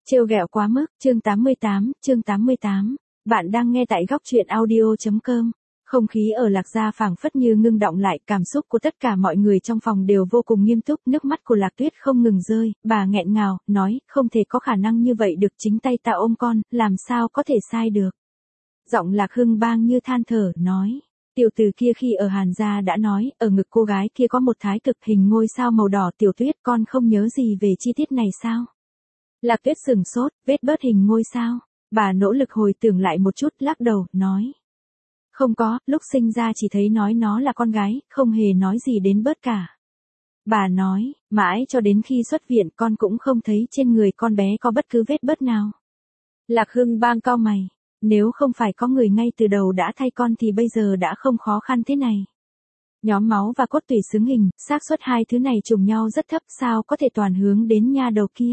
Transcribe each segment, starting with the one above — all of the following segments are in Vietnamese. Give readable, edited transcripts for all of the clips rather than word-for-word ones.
Trêu ghẹo quá mức, chương 88. Bạn đang nghe tại góc truyện audio.com. Không khí ở Lạc Gia phảng phất như ngưng đọng lại, cảm xúc của tất cả mọi người trong phòng đều vô cùng nghiêm túc, nước mắt của Lạc Tuyết không ngừng rơi, bà nghẹn ngào, nói, không thể có khả năng như vậy được, chính tay ta ôm con, làm sao có thể sai được. Giọng Lạc Hưng Bang như than thở, nói. Tiểu tử kia khi ở Hàn Gia đã nói, ở ngực cô gái kia có một thái cực hình ngôi sao màu đỏ. Tiểu Tuyết, con không nhớ gì về chi tiết này sao? Lạc Tuyết sừng sốt, vết bớt hình ngôi sao. Bà nỗ lực hồi tưởng lại một chút, lắc đầu, nói. Không có, lúc sinh ra chỉ thấy nói nó là con gái, không hề nói gì đến bớt cả. Bà nói, mãi cho đến khi xuất viện con cũng không thấy trên người con bé có bất cứ vết bớt nào. Lạc Hưng Bang cau mày. Nếu không phải có người ngay từ đầu đã thay con thì bây giờ đã không khó khăn thế này. Nhóm máu và cốt tủy xứng hình, xác suất hai thứ này trùng nhau rất thấp, sao có thể toàn hướng đến nha đầu kia.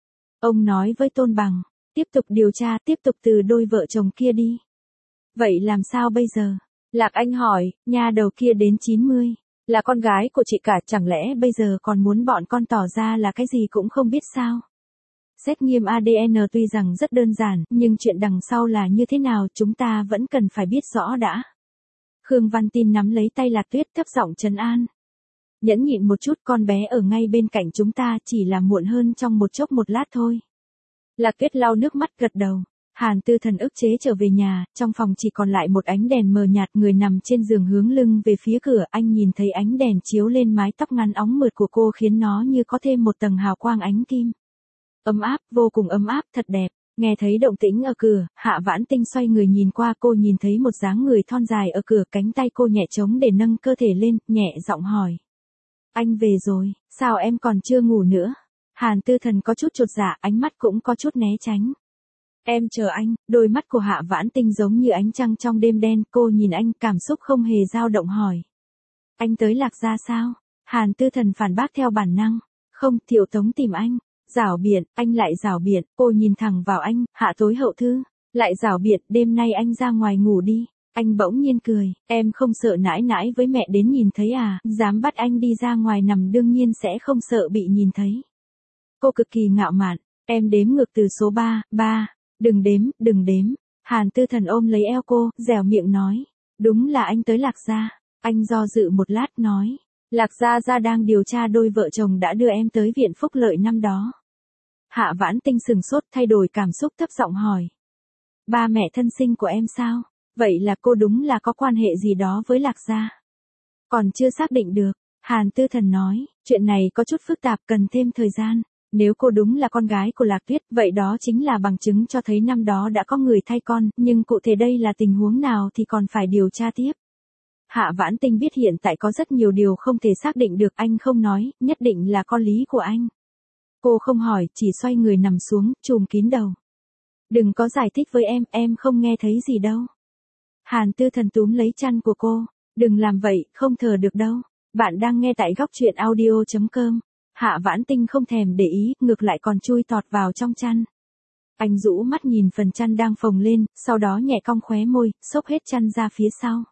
Ông nói với Tôn Bằng, tiếp tục điều tra, tiếp tục từ đôi vợ chồng kia đi. Vậy làm sao bây giờ? Lạc Anh hỏi, nha đầu kia đến 90, là con gái của chị cả, chẳng lẽ bây giờ còn muốn bọn con tỏ ra là cái gì cũng không biết sao? Xét nghiệm ADN tuy rằng rất đơn giản, nhưng chuyện đằng sau là như thế nào chúng ta vẫn cần phải biết rõ đã. Khương Văn Tin nắm lấy tay Lạc Tuyết, thấp giọng trấn an. Nhẫn nhịn một chút, con bé ở ngay bên cạnh chúng ta, chỉ là muộn hơn trong một chốc một lát thôi. Lạc Tuyết lau nước mắt gật đầu. Hàn Tư Thần ức chế trở về nhà, trong phòng chỉ còn lại một ánh đèn mờ nhạt, người nằm trên giường hướng lưng về phía cửa, anh nhìn thấy ánh đèn chiếu lên mái tóc ngắn óng mượt của cô khiến nó như có thêm một tầng hào quang ánh kim. Ấm áp, vô cùng ấm áp, thật đẹp. Nghe thấy động tĩnh ở cửa, Hạ Vãn Tinh xoay người nhìn qua, cô nhìn thấy một dáng người thon dài ở cửa, cánh tay cô nhẹ trống để nâng cơ thể lên, nhẹ giọng hỏi. Anh về rồi, sao em còn chưa ngủ nữa? Hàn Tư Thần có chút chột dạ, ánh mắt cũng có chút né tránh. Em chờ anh, đôi mắt của Hạ Vãn Tinh giống như ánh trăng trong đêm đen, cô nhìn anh, cảm xúc không hề dao động hỏi. Anh tới Lạc Gia sao? Hàn Tư Thần phản bác theo bản năng. Không, Thiệu Tống tìm anh. Giảo biện, anh lại giảo biện, cô nhìn thẳng vào anh, Hạ Tối Hậu Thư. Lại giảo biện, đêm nay anh ra ngoài ngủ đi. Anh bỗng nhiên cười, em không sợ nãi nãi với mẹ đến nhìn thấy à, dám bắt anh đi ra ngoài nằm đương nhiên sẽ không sợ bị nhìn thấy. Cô cực kỳ ngạo mạn, em đếm ngược từ số 3, đừng đếm. Hàn Tư Thần ôm lấy eo cô, dẻo miệng nói. Đúng là anh tới Lạc Gia. Anh do dự một lát nói. Lạc Gia đang điều tra đôi vợ chồng đã đưa em tới viện phúc lợi năm đó. Hạ Vãn Tinh sừng sốt, thay đổi cảm xúc, thấp giọng hỏi. Ba mẹ thân sinh của em sao? Vậy là cô đúng là có quan hệ gì đó với Lạc Gia? Còn chưa xác định được. Hàn Tư Thần nói, chuyện này có chút phức tạp, cần thêm thời gian. Nếu cô đúng là con gái của Lạc Tuyết, vậy đó chính là bằng chứng cho thấy năm đó đã có người thay con, nhưng cụ thể đây là tình huống nào thì còn phải điều tra tiếp. Hạ Vãn Tinh biết hiện tại có rất nhiều điều không thể xác định được, anh không nói, nhất định là con lý của anh. Cô không hỏi, chỉ xoay người nằm xuống, trùm kín đầu. Đừng có giải thích với em không nghe thấy gì đâu. Hàn Tư Thần túm lấy chăn của cô, đừng làm vậy, không thở được đâu. Bạn đang nghe tại góc truyện audio.com. Hạ Vãn Tinh không thèm để ý, ngược lại còn chui tọt vào trong chăn. Anh rũ mắt nhìn phần chăn đang phồng lên, sau đó nhẹ cong khóe môi, xốc hết chăn ra phía sau.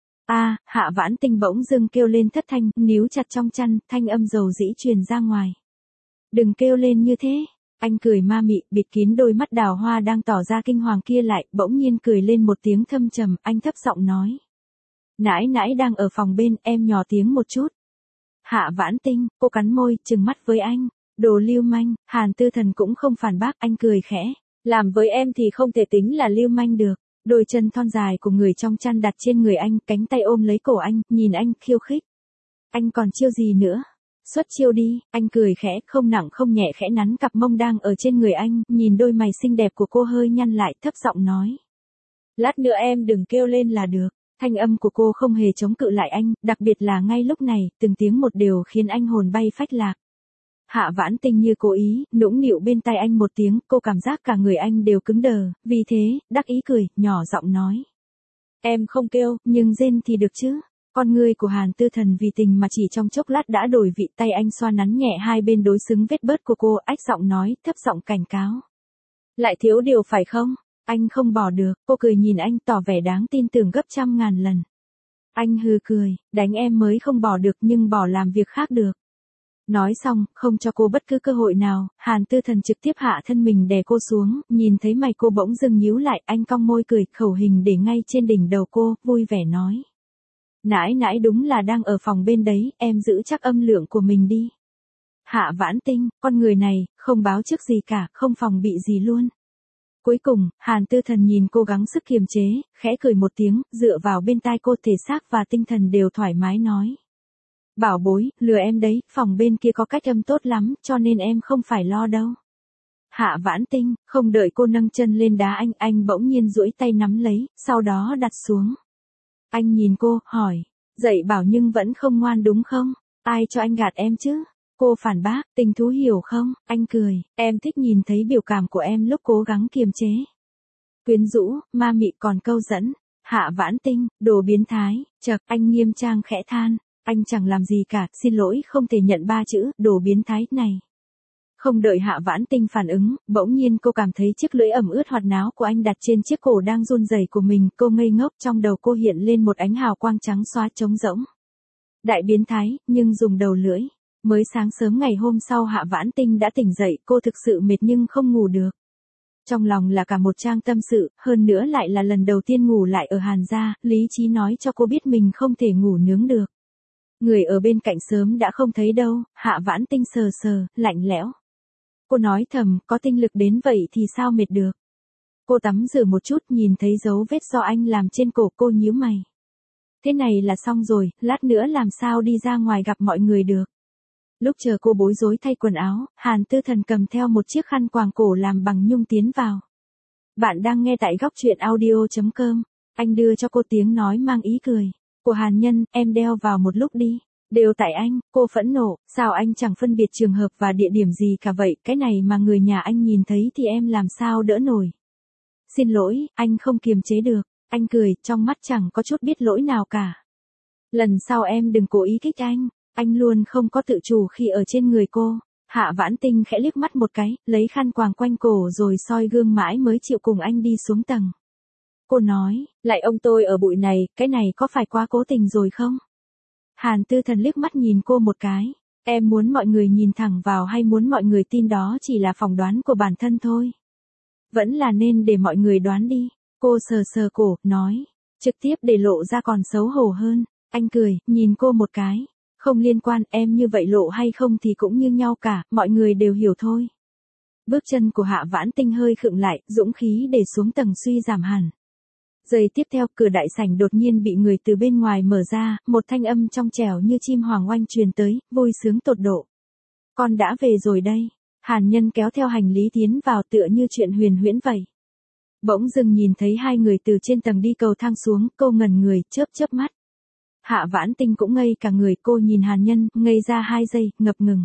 Hạ Vãn Tinh bỗng dưng kêu lên thất thanh, níu chặt trong chăn, thanh âm dầu dĩ truyền ra ngoài. Đừng kêu lên như thế. Anh cười ma mị, bịt kín đôi mắt đào hoa đang tỏ ra kinh hoàng kia lại, bỗng nhiên cười lên một tiếng thâm trầm, anh thấp giọng nói. Nãi nãi đang ở phòng bên, em nhỏ tiếng một chút. Hạ Vãn Tinh, cô cắn môi, trừng mắt với anh. Đồ lưu manh. Hàn Tư Thần cũng không phản bác, anh cười khẽ. Làm với em thì không thể tính là lưu manh được. Đôi chân thon dài của người trong chăn đặt trên người anh, cánh tay ôm lấy cổ anh, nhìn anh, khiêu khích. Anh còn chiêu gì nữa? Xuất chiêu đi. Anh cười khẽ, không nặng không nhẹ, khẽ nắn cặp mông đang ở trên người anh, nhìn đôi mày xinh đẹp của cô hơi nhăn lại, thấp giọng nói. Lát nữa em đừng kêu lên là được. Thanh âm của cô không hề chống cự lại anh, đặc biệt là ngay lúc này, từng tiếng một đều khiến anh hồn bay phách lạc. Hạ Vãn Tinh như cố ý, nũng nịu bên tai anh một tiếng, cô cảm giác cả người anh đều cứng đờ, vì thế, đắc ý cười, nhỏ giọng nói. Em không kêu, nhưng rên thì được chứ. Con ngươi của Hàn Tư Thần vì tình mà chỉ trong chốc lát đã đổi vị, tay anh xoa nắn nhẹ hai bên đối xứng vết bớt của cô, ách giọng nói, thấp giọng cảnh cáo. Lại thiếu điều phải không? Anh không bỏ được, cô cười nhìn anh tỏ vẻ đáng tin tưởng gấp trăm ngàn lần. Anh hừ cười, đánh em mới không bỏ được nhưng bỏ làm việc khác được. Nói xong, không cho cô bất cứ cơ hội nào, Hàn Tư Thần trực tiếp hạ thân mình đè cô xuống, nhìn thấy mày cô bỗng dưng nhíu lại, anh cong môi cười, khẩu hình để ngay trên đỉnh đầu cô, vui vẻ nói. Nãi nãi đúng là đang ở phòng bên đấy, em giữ chắc âm lượng của mình đi. Hạ Vãn Tinh, con người này, không báo trước gì cả, không phòng bị gì luôn. Cuối cùng, Hàn Tư Thần nhìn cô gắng sức kiềm chế, khẽ cười một tiếng, dựa vào bên tai cô, thể xác và tinh thần đều thoải mái nói. Bảo bối, lừa em đấy, phòng bên kia có cách âm tốt lắm, cho nên em không phải lo đâu. Hạ Vãn Tinh, không đợi cô nâng chân lên đá anh bỗng nhiên duỗi tay nắm lấy, sau đó đặt xuống. Anh nhìn cô, hỏi, dạy bảo nhưng vẫn không ngoan đúng không? Ai cho anh gạt em chứ? Cô phản bác, Tình thú hiểu không? Anh cười, em thích nhìn thấy biểu cảm của em lúc cố gắng kiềm chế. Quyến rũ, ma mị còn câu dẫn. Hạ Vãn Tinh, đồ biến thái, chậc, anh nghiêm trang khẽ than. Anh chẳng làm gì cả, xin lỗi không thể nhận 3 chữ, đồ biến thái này. Không đợi Hạ Vãn Tinh phản ứng, bỗng nhiên cô cảm thấy chiếc lưỡi ẩm ướt hoạt náo của anh đặt trên chiếc cổ đang run rẩy của mình, cô ngây ngốc, trong đầu cô hiện lên một ánh hào quang trắng xóa trống rỗng. Đại biến thái, nhưng dùng đầu lưỡi. Mới sáng sớm ngày hôm sau Hạ Vãn Tinh đã tỉnh dậy, cô thực sự mệt nhưng không ngủ được. Trong lòng là cả một trang tâm sự, hơn nữa lại là lần đầu tiên ngủ lại ở Hàn gia, lý trí nói cho cô biết mình không thể ngủ nướng được. Người ở bên cạnh sớm đã không thấy đâu, Hạ Vãn Tinh sờ sờ, lạnh lẽo. Cô nói thầm, có tinh lực đến vậy thì sao mệt được. Cô tắm rửa một chút, nhìn thấy dấu vết do anh làm trên cổ, cô nhíu mày. Thế này là xong rồi, lát nữa làm sao đi ra ngoài gặp mọi người được. Lúc chờ cô bối rối thay quần áo, Hàn Tư Thần cầm theo một chiếc khăn quàng cổ làm bằng nhung tiến vào. Bạn đang nghe tại góc truyện audio.com. Anh đưa cho cô tiếng nói mang ý cười. Của Hàn Nhân, em đeo vào một lúc đi. Đều tại anh, cô phẫn nộ, sao anh chẳng phân biệt trường hợp và địa điểm gì cả vậy, cái này mà người nhà anh nhìn thấy thì em làm sao đỡ nổi. Xin lỗi, anh không kiềm chế được, anh cười, trong mắt chẳng có chút biết lỗi nào cả. Lần sau em đừng cố ý kích anh luôn không có tự chủ khi ở trên người cô. Hạ Vãn Tinh khẽ liếc mắt một cái, lấy khăn quàng quanh cổ rồi soi gương mãi mới chịu cùng anh đi xuống tầng. Cô nói, lại ông tôi ở bụi này, cái này có phải quá cố tình rồi không? Hàn Tư Thần liếc mắt nhìn cô một cái. Em muốn mọi người nhìn thẳng vào hay muốn mọi người tin đó chỉ là phỏng đoán của bản thân thôi? Vẫn là nên để mọi người đoán đi. Cô sờ sờ cổ, nói. Trực tiếp để lộ ra còn xấu hổ hơn. Anh cười, nhìn cô một cái. Không liên quan, em như vậy lộ hay không thì cũng như nhau cả, mọi người đều hiểu thôi. Bước chân của Hạ Vãn Tinh hơi khựng lại, dũng khí để xuống tầng suy giảm hẳn. Giây tiếp theo, cửa đại sảnh đột nhiên bị người từ bên ngoài mở ra, một thanh âm trong trẻo như chim hoàng oanh truyền tới, vui sướng tột độ. Con đã về rồi đây. Hàn Nhân kéo theo hành lý tiến vào tựa như chuyện huyền huyễn vậy. Bỗng dưng nhìn thấy hai người từ trên tầng đi cầu thang xuống, cô ngẩn người, chớp mắt. Hạ Vãn Tinh cũng ngây cả người, cô nhìn Hàn Nhân, ngây ra 2 giây, ngập ngừng.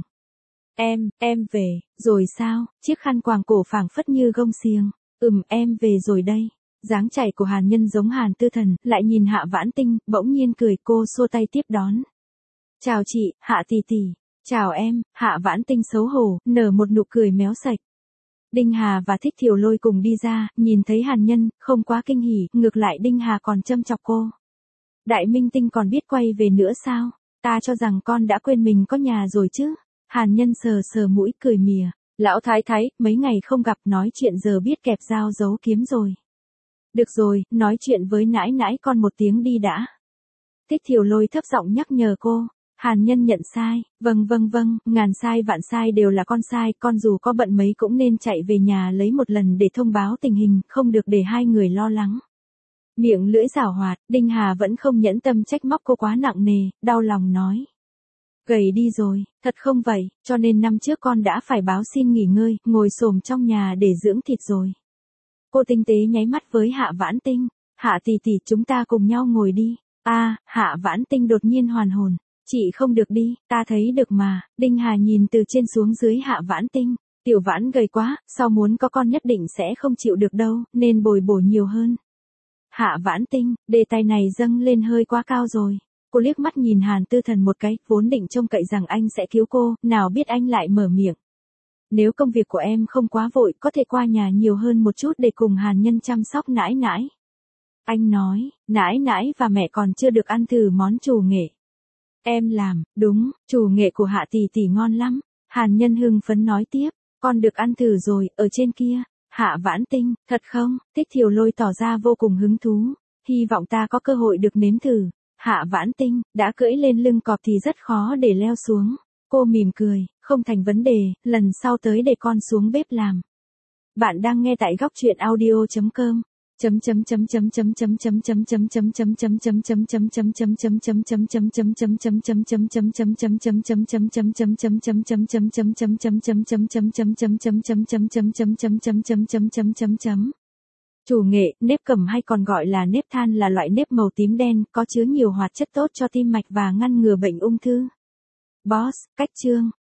Em về, rồi sao? Chiếc khăn quàng cổ phảng phất như gông xiềng. Em về rồi đây. Dáng chảy của Hàn Nhân giống Hàn Tư Thần, lại nhìn Hạ Vãn Tinh, bỗng nhiên cười, cô xua tay tiếp đón. Chào chị, Hạ tỷ tỷ. Chào em, Hạ Vãn Tinh xấu hổ, nở một nụ cười méo sạch. Đinh Hà và Thích Thiều Lôi cùng đi ra, nhìn thấy Hàn Nhân, không quá kinh hỉ, ngược lại Đinh Hà còn châm chọc cô. Đại minh tinh còn biết quay về nữa sao? Ta cho rằng con đã quên mình có nhà rồi chứ. Hàn Nhân sờ sờ mũi cười mỉa. Lão thái thái, mấy ngày không gặp nói chuyện giờ biết kẹp dao giấu kiếm rồi. Được rồi, nói chuyện với nãi nãi con một tiếng đi đã. Thích Thiều Lôi thấp giọng nhắc nhở cô. Hàn Nhân nhận sai. Vâng, ngàn sai vạn sai đều là con sai, con dù có bận mấy cũng nên chạy về nhà lấy một lần để thông báo tình hình, không được để hai người lo lắng. Miệng lưỡi giảo hoạt, Đinh Hà vẫn không nhẫn tâm trách móc cô quá nặng nề, đau lòng nói. Gầy đi rồi, thật không vậy, cho nên năm trước con đã phải báo xin nghỉ ngơi, ngồi xổm trong nhà để dưỡng thịt rồi. Cô tinh tế nháy mắt với Hạ Vãn Tinh. Hạ tỷ tỷ, chúng ta cùng nhau ngồi đi. Hạ Vãn Tinh đột nhiên hoàn hồn. Chị không được đi, ta thấy được mà. Đinh Hà nhìn từ trên xuống dưới Hạ Vãn Tinh. Tiểu Vãn gầy quá, sau muốn có con nhất định sẽ không chịu được đâu, nên bồi bổ nhiều hơn. Hạ Vãn Tinh, đề tài này dâng lên hơi quá cao rồi. Cô liếc mắt nhìn Hàn Tư Thần một cái, vốn định trông cậy rằng anh sẽ cứu cô, nào biết anh lại mở miệng. Nếu công việc của em không quá vội, có thể qua nhà nhiều hơn một chút để cùng Hàn Nhân chăm sóc nãi nãi. Anh nói, nãi nãi và mẹ còn chưa được ăn thử món trù nghệ. Em làm, đúng, chủ nghệ của Hạ tỷ tỷ ngon lắm. Hàn Nhân hưng phấn nói tiếp, con được ăn thử rồi, ở trên kia. Hạ Vãn Tinh, thật không? Thích Thiều Lôi tỏ ra vô cùng hứng thú. Hy vọng ta có cơ hội được nếm thử. Hạ Vãn Tinh, đã cưỡi lên lưng cọp thì rất khó để leo xuống. Cô mỉm cười, không thành vấn đề, lần sau tới để con xuống bếp làm. Bạn đang nghe tại góc truyện audio.com. Chủ nghệ, nếp cẩm hay còn gọi là nếp than là loại nếp màu tím đen, có chứa nhiều hoạt chất tốt cho tim mạch và ngăn ngừa bệnh ung thư. Boss, cách chương.